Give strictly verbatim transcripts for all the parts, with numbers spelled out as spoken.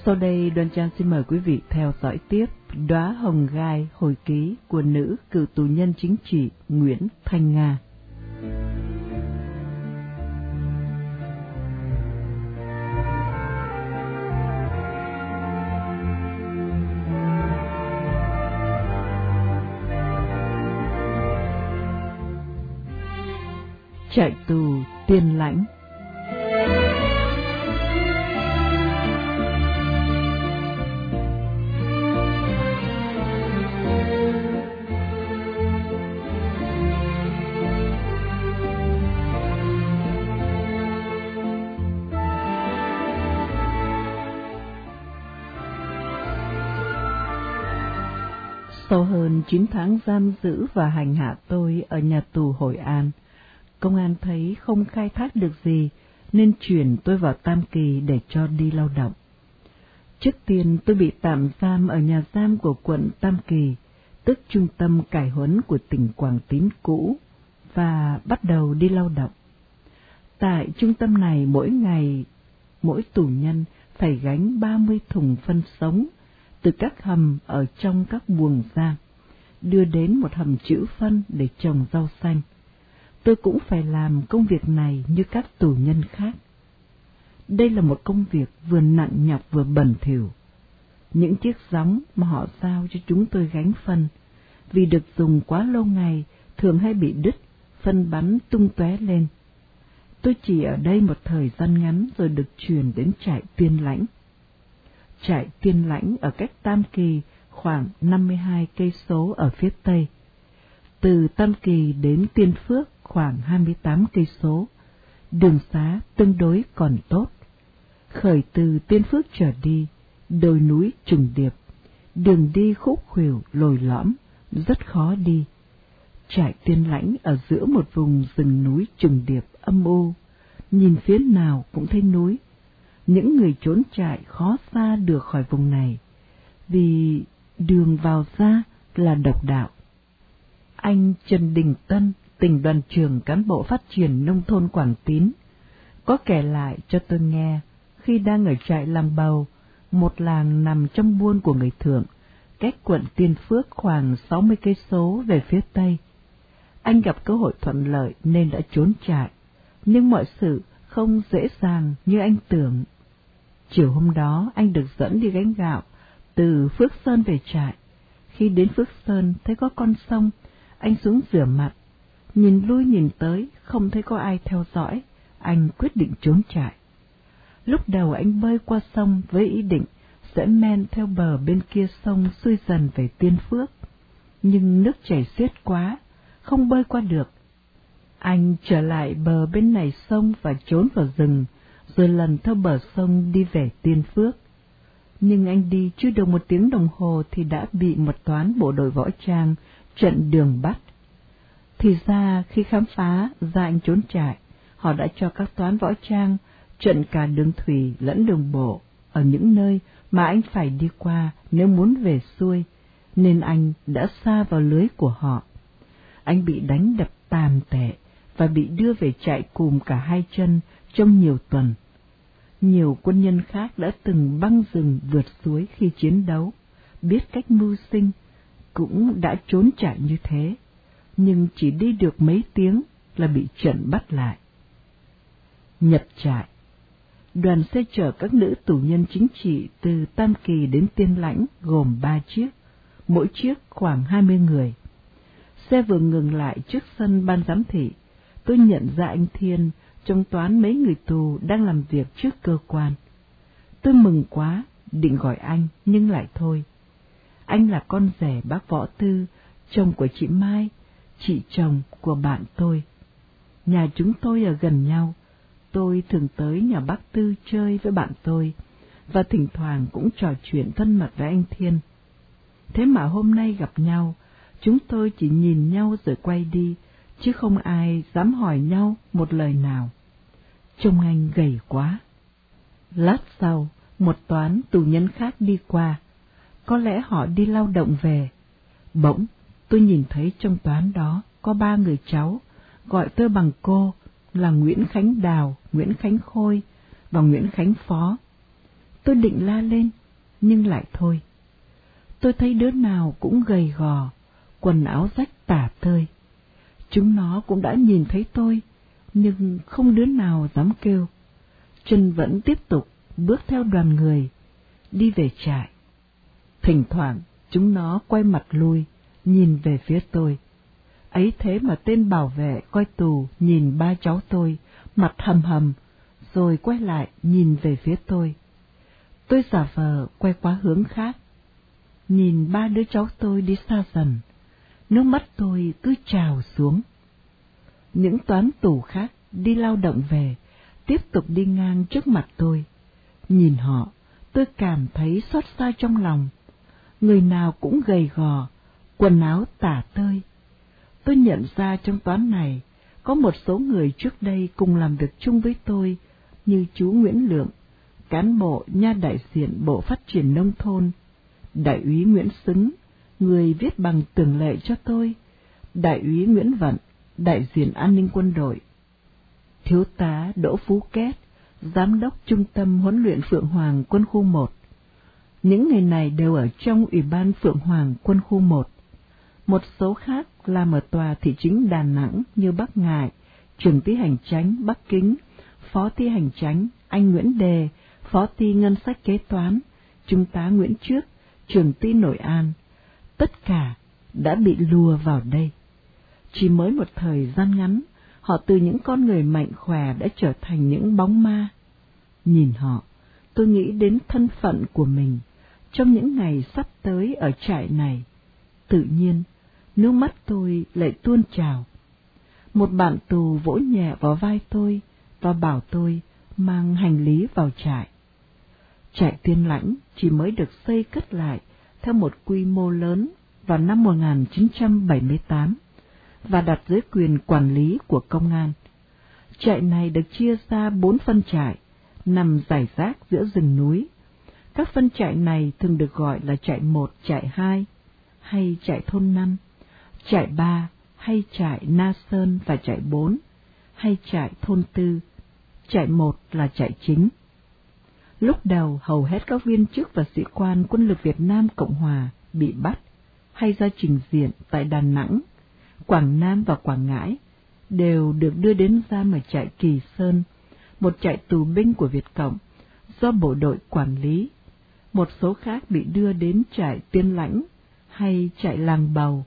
Sau đây, Đoan Trang xin mời quý vị theo dõi tiếp Đóa Hồng Gai hồi ký của nữ cựu tù nhân chính trị Nguyễn Thanh Nga. Trại tù Tiên Lãnh. Sau hơn chín tháng giam giữ và hành hạ tôi ở nhà tù Hội An, công an thấy không khai thác được gì nên chuyển tôi vào Tam Kỳ để cho đi lao động. Trước tiên tôi bị tạm giam ở nhà giam của quận Tam Kỳ, tức trung tâm cải huấn của tỉnh Quảng Tín cũ, và bắt đầu đi lao động. Tại trung tâm này mỗi ngày, mỗi tù nhân phải gánh ba mươi thùng phân sống từ các hầm ở trong các buồng giam, đưa đến một hầm trữ phân để trồng rau xanh. Tôi cũng phải làm công việc này như các tù nhân khác. Đây là một công việc vừa nặng nhọc vừa bẩn thỉu. Những chiếc gióng mà họ giao cho chúng tôi gánh phân, vì được dùng quá lâu ngày, thường hay bị đứt, phân bắn tung tóe lên. Tôi chỉ ở đây một thời gian ngắn rồi được chuyển đến trại Tiên Lãnh. Trại Tiên Lãnh ở cách Tam Kỳ khoảng năm mươi hai cây số ở phía tây. Từ Tam Kỳ đến Tiên Phước khoảng hai mươi tám cây số, đường xá tương đối còn tốt. Khởi từ Tiên Phước trở đi, đồi núi trùng điệp, đường đi khúc khuỷu lồi lõm, rất khó đi. Trại Tiên Lãnh ở giữa một vùng rừng núi trùng điệp âm u, nhìn phía nào cũng thấy núi. Những người trốn trại khó xa được khỏi vùng này, vì đường vào ra là độc đạo. Anh Trần Đình Tân, tỉnh đoàn trưởng cán bộ phát triển nông thôn Quảng Tín, có kể lại cho tôi nghe khi đang ở trại Làng Bầu, một làng nằm trong buôn của người Thượng, cách quận Tiên Phước khoảng sáu mươi cây số về phía tây. Anh gặp cơ hội thuận lợi nên đã trốn trại, nhưng mọi sự không dễ dàng như anh tưởng. Chiều hôm đó anh được dẫn đi gánh gạo từ Phước Sơn về trại. Khi đến Phước Sơn thấy có con sông, anh xuống rửa mặt. Nhìn lui nhìn tới, không thấy có ai theo dõi, anh quyết định trốn trại. Lúc đầu anh bơi qua sông với ý định sẽ men theo bờ bên kia sông xuôi dần về Tiên Phước. Nhưng nước chảy xiết quá, không bơi qua được. Anh trở lại bờ bên này sông và trốn vào rừng, rồi lần theo bờ sông đi về Tiên Phước. Nhưng anh đi chưa được một tiếng đồng hồ thì đã bị một toán bộ đội võ trang chặn đường bắt. Thì ra khi khám phá ra anh trốn trại, họ đã cho các toán võ trang chặn cả đường thủy lẫn đường bộ ở những nơi mà anh phải đi qua nếu muốn về xuôi, nên anh đã sa vào lưới của họ. Anh bị đánh đập tàn tệ và bị đưa về trại cùm cả hai chân trong nhiều tuần. Nhiều quân nhân khác đã từng băng rừng vượt suối khi chiến đấu, biết cách mưu sinh, cũng đã trốn trại như thế, nhưng chỉ đi được mấy tiếng là bị chặn bắt lại. Nhập trại. Đoàn xe chở các nữ tù nhân chính trị từ Tam Kỳ đến Tiên Lãnh gồm ba chiếc, mỗi chiếc khoảng hai mươi người. Xe vừa ngừng lại trước sân ban giám thị, tôi nhận ra anh Thiên trong toán mấy người tù đang làm việc trước cơ quan. Tôi mừng quá, định gọi anh, nhưng lại thôi. Anh là con rể bác Võ Tư, chồng của chị Mai, chị chồng của bạn tôi. Nhà chúng tôi ở gần nhau, tôi thường tới nhà bác Tư chơi với bạn tôi, và thỉnh thoảng cũng trò chuyện thân mật với anh Thiên. Thế mà hôm nay gặp nhau, chúng tôi chỉ nhìn nhau rồi quay đi, chứ không ai dám hỏi nhau một lời nào. Trông anh gầy quá. Lát sau, một toán tù nhân khác đi qua, có lẽ họ đi lao động về. Bỗng, tôi nhìn thấy trong toán đó có ba người cháu, gọi tôi bằng cô, là Nguyễn Khánh Đào, Nguyễn Khánh Khôi và Nguyễn Khánh Phó. Tôi định la lên, nhưng lại thôi. Tôi thấy đứa nào cũng gầy gò, quần áo rách tả tơi. Chúng nó cũng đã nhìn thấy tôi, nhưng không đứa nào dám kêu. Chân vẫn tiếp tục bước theo đoàn người, đi về trại. Thỉnh thoảng, chúng nó quay mặt lui, nhìn về phía tôi. Ấy thế mà tên bảo vệ coi tù nhìn ba cháu tôi, mặt hầm hầm, rồi quay lại nhìn về phía tôi. Tôi giả vờ quay qua hướng khác. Nhìn ba đứa cháu tôi đi xa dần, nước mắt tôi cứ trào xuống. Những toán tù khác đi lao động về, tiếp tục đi ngang trước mặt tôi. Nhìn họ, tôi cảm thấy xót xa trong lòng. Người nào cũng gầy gò, quần áo tả tơi. Tôi nhận ra trong toán này, có một số người trước đây cùng làm việc chung với tôi, như chú Nguyễn Lượng, cán bộ nha đại diện Bộ Phát triển Nông thôn, đại úy Nguyễn Xứng, người viết bằng tường lệ cho tôi, đại úy Nguyễn Vận, đại diện an ninh quân đội, thiếu tá Đỗ Phú Két, giám đốc trung tâm huấn luyện Phượng Hoàng quân khu một. Những người này đều ở trong Ủy ban Phượng Hoàng quân khu một. Một số khác làm ở tòa thị chính Đà Nẵng như bác Ngải, trưởng ty hành chánh Bắc Kính, phó ty hành chánh anh Nguyễn Đề, phó ty ngân sách kế toán, trung tá Nguyễn Trước, trưởng ty Nội An. Tất cả đã bị lùa vào đây. Chỉ mới một thời gian ngắn, họ từ những con người mạnh khỏe đã trở thành những bóng ma. Nhìn họ, tôi nghĩ đến thân phận của mình trong những ngày sắp tới ở trại này. Tự nhiên, nước mắt tôi lại tuôn trào. Một bạn tù vỗ nhẹ vào vai tôi và bảo tôi mang hành lý vào trại. Trại Tiên Lãnh chỉ mới được xây cất lại theo một quy mô lớn vào năm một nghìn chín trăm bảy mươi tám và đặt dưới quyền quản lý của công an. Trại này được chia ra bốn phân trại, nằm rải rác giữa rừng núi. Các phân trại này thường được gọi là trại một, trại hai, hay trại thôn năm, trại ba, hay trại Na Sơn và trại bốn, hay trại thôn tư. Trại một là trại chính. Lúc đầu hầu hết các viên chức và sĩ quan quân lực Việt Nam Cộng Hòa bị bắt hay ra trình diện tại Đà Nẵng, Quảng Nam và Quảng Ngãi đều được đưa đến giam ở trại Kỳ Sơn, một trại tù binh của Việt Cộng do bộ đội quản lý. Một số khác bị đưa đến trại Tiên Lãnh hay trại Làng Bầu.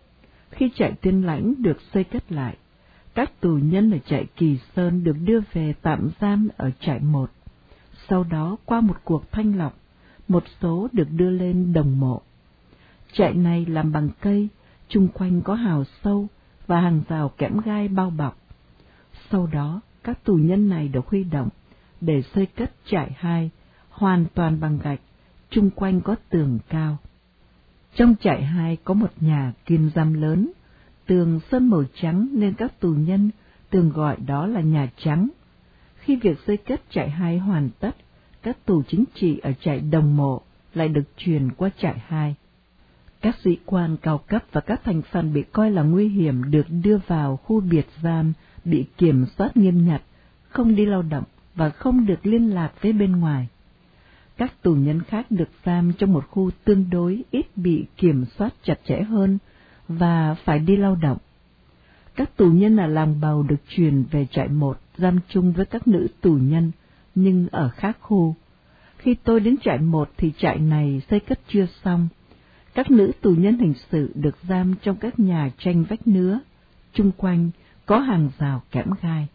Khi trại Tiên Lãnh được xây cất lại, các tù nhân ở trại Kỳ Sơn được đưa về tạm giam ở trại một. Sau đó qua một cuộc thanh lọc, một số được đưa lên Đồng Mộ. Trại này làm bằng cây, chung quanh có hào sâu và hàng rào kẽm gai bao bọc. Sau đó, các tù nhân này được huy động để xây cất trại hai, hoàn toàn bằng gạch, chung quanh có tường cao. Trong trại hai có một nhà kiên giam lớn, tường sơn màu trắng nên các tù nhân thường gọi đó là nhà trắng. Khi việc xây cất trại hai hoàn tất, các tù chính trị ở trại Đồng Mộ lại được chuyển qua trại hai. Các sĩ quan cao cấp và các thành phần bị coi là nguy hiểm được đưa vào khu biệt giam bị kiểm soát nghiêm ngặt, không đi lao động và không được liên lạc với bên ngoài. Các tù nhân khác được giam trong một khu tương đối ít bị kiểm soát chặt chẽ hơn và phải đi lao động. Các tù nhân ở Làng Bầu được chuyển về trại một giam chung với các nữ tù nhân, nhưng ở khác khu. Khi tôi đến trại một thì trại này xây cất chưa xong. Các nữ tù nhân hình sự được giam trong các nhà tranh vách nứa, chung quanh có hàng rào kẽm gai.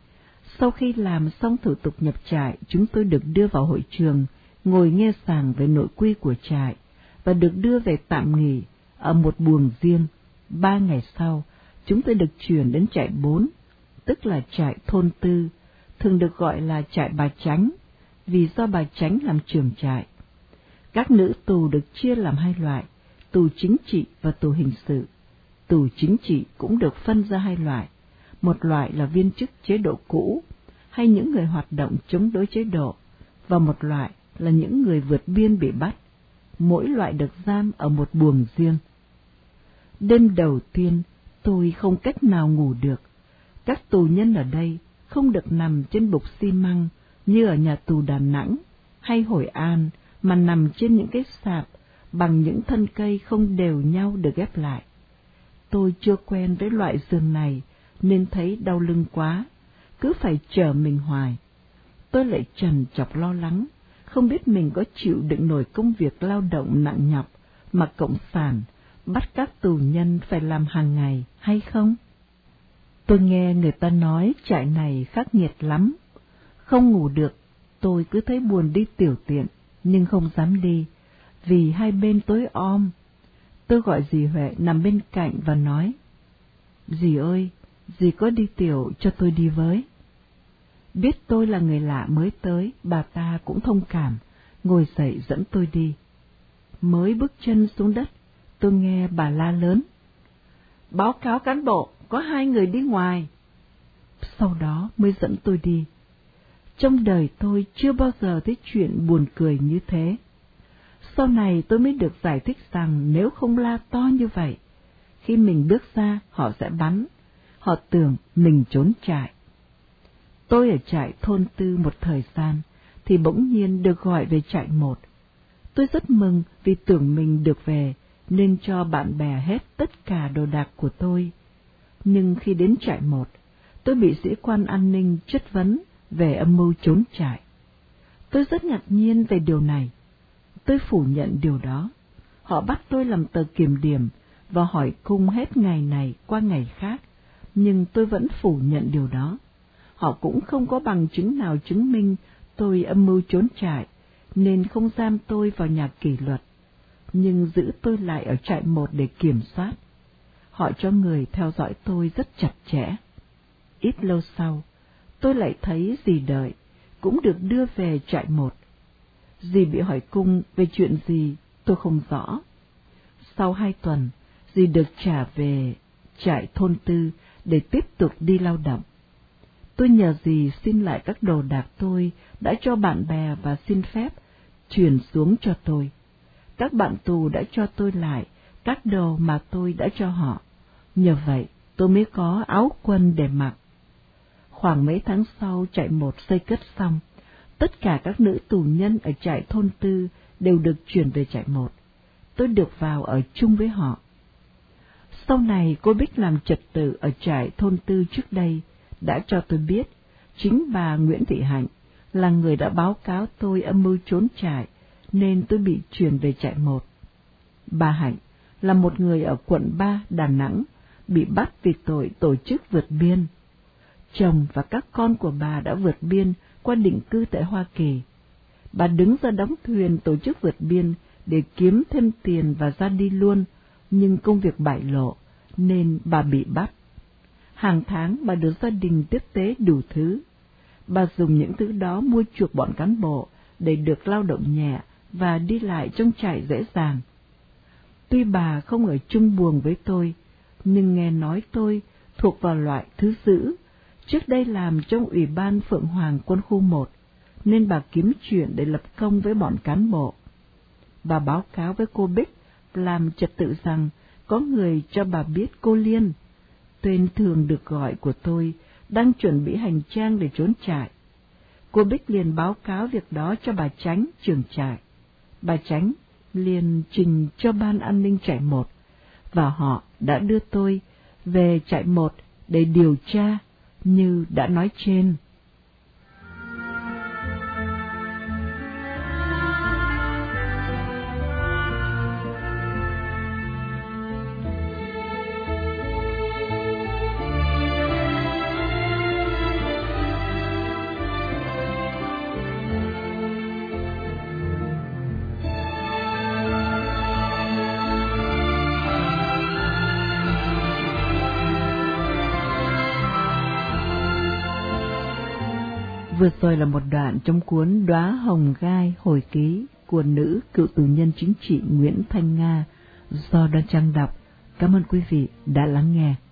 Sau khi làm xong thủ tục nhập trại, chúng tôi được đưa vào hội trường, ngồi nghe giảng về nội quy của trại, và được đưa về tạm nghỉ ở một buồng riêng. Ba ngày sau, chúng tôi được chuyển đến trại bốn, tức là trại thôn tư, thường được gọi là trại Bà Chánh, vì do bà Chánh làm trưởng trại. Các nữ tù được chia làm hai loại, tù chính trị và tù hình sự. Tù chính trị cũng được phân ra hai loại, một loại là viên chức chế độ cũ, hay những người hoạt động chống đối chế độ, và một loại là những người vượt biên bị bắt. Mỗi loại được giam ở một buồng riêng. Đêm đầu tiên, tôi không cách nào ngủ được. Các tù nhân ở đây không được nằm trên bục xi măng như ở nhà tù Đà Nẵng hay Hội An mà nằm trên những cái sạp bằng những thân cây không đều nhau được ghép lại. Tôi chưa quen với loại giường này nên thấy đau lưng quá, cứ phải chở mình hoài. Tôi lại trằn trọc lo lắng, không biết mình có chịu đựng nổi công việc lao động nặng nhọc mà Cộng sản bắt các tù nhân phải làm hàng ngày hay không? Tôi nghe người ta nói trại này khắc nghiệt lắm. Không ngủ được, tôi cứ thấy buồn đi tiểu tiện, nhưng không dám đi, vì hai bên tối om. Tôi gọi dì Huệ nằm bên cạnh và nói, dì ơi, dì có đi tiểu cho tôi đi với. Biết tôi là người lạ mới tới, bà ta cũng thông cảm, ngồi dậy dẫn tôi đi. Mới bước chân xuống đất, tôi nghe bà la lớn, báo cáo cán bộ, có hai người đi ngoài. Sau đó mới dẫn tôi đi. Trong đời tôi chưa bao giờ thấy chuyện buồn cười như thế. Sau này tôi mới được giải thích rằng nếu không la to như vậy, khi mình bước ra họ sẽ bắn, họ tưởng mình trốn trại. Tôi ở trại thôn tư một thời gian, thì bỗng nhiên được gọi về trại một. Tôi rất mừng vì tưởng mình được về, nên cho bạn bè hết tất cả đồ đạc của tôi. Nhưng khi đến trại một, tôi bị sĩ quan an ninh chất vấn về âm mưu trốn trại. Tôi rất ngạc nhiên về điều này. Tôi phủ nhận điều đó. Họ bắt tôi làm tờ kiểm điểm và hỏi cung hết ngày này qua ngày khác, nhưng tôi vẫn phủ nhận điều đó. Họ cũng không có bằng chứng nào chứng minh tôi âm mưu trốn trại, nên không giam tôi vào nhà kỷ luật, nhưng giữ tôi lại ở trại một để kiểm soát. Họ cho người theo dõi tôi rất chặt chẽ. Ít lâu sau, tôi lại thấy dì Đợi cũng được đưa về trại một. Dì bị hỏi cung về chuyện gì tôi không rõ. Sau hai tuần, dì được trả về trại thôn tư để tiếp tục đi lao động. Tôi nhờ dì xin lại các đồ đạc tôi đã cho bạn bè và xin phép chuyển xuống cho tôi. Các bạn tù đã cho tôi lại các đồ mà tôi đã cho họ. Nhờ vậy tôi mới có áo quần để mặc. Khoảng mấy tháng sau trại một xây cất xong, tất cả các nữ tù nhân ở trại thôn tư đều được chuyển về trại một. Tôi được vào ở chung với họ. Sau này cô Bích làm trật tự ở trại thôn tư trước đây đã cho tôi biết chính bà Nguyễn Thị Hạnh là người đã báo cáo tôi âm mưu trốn trại, nên tôi bị chuyển về trại một. Bà Hạnh là một người ở quận ba, Đà Nẵng, bị bắt vì tội tổ chức vượt biên. Chồng và các con của bà đã vượt biên qua định cư tại Hoa Kỳ. Bà đứng ra đóng thuyền tổ chức vượt biên để kiếm thêm tiền và ra đi luôn, nhưng công việc bại lộ nên bà bị bắt. Hàng tháng bà được gia đình tiếp tế đủ thứ. Bà dùng những thứ đó mua chuộc bọn cán bộ để được lao động nhẹ và đi lại trong trại dễ dàng. Tuy bà không ở chung buồng với tôi, nhưng nghe nói tôi thuộc vào loại thứ dữ, trước đây làm trong Ủy ban Phượng Hoàng quân khu một, nên bà kiếm chuyện để lập công với bọn cán bộ. Bà báo cáo với cô Bích làm trật tự rằng có người cho bà biết cô Liên, tên thường được gọi của tôi, đang chuẩn bị hành trang để trốn trại. Cô Bích liền báo cáo việc đó cho bà Chánh, trưởng trại. Bà Chánh liền trình cho ban an ninh trại một, và họ đã đưa tôi về trại một để điều tra như đã nói trên. Vừa rồi là một đoạn trong cuốn Đóa Hồng Gai hồi ký của nữ cựu tù nhân chính trị Nguyễn Thanh Nga do Đoan Trang đọc. Cảm ơn quý vị đã lắng nghe.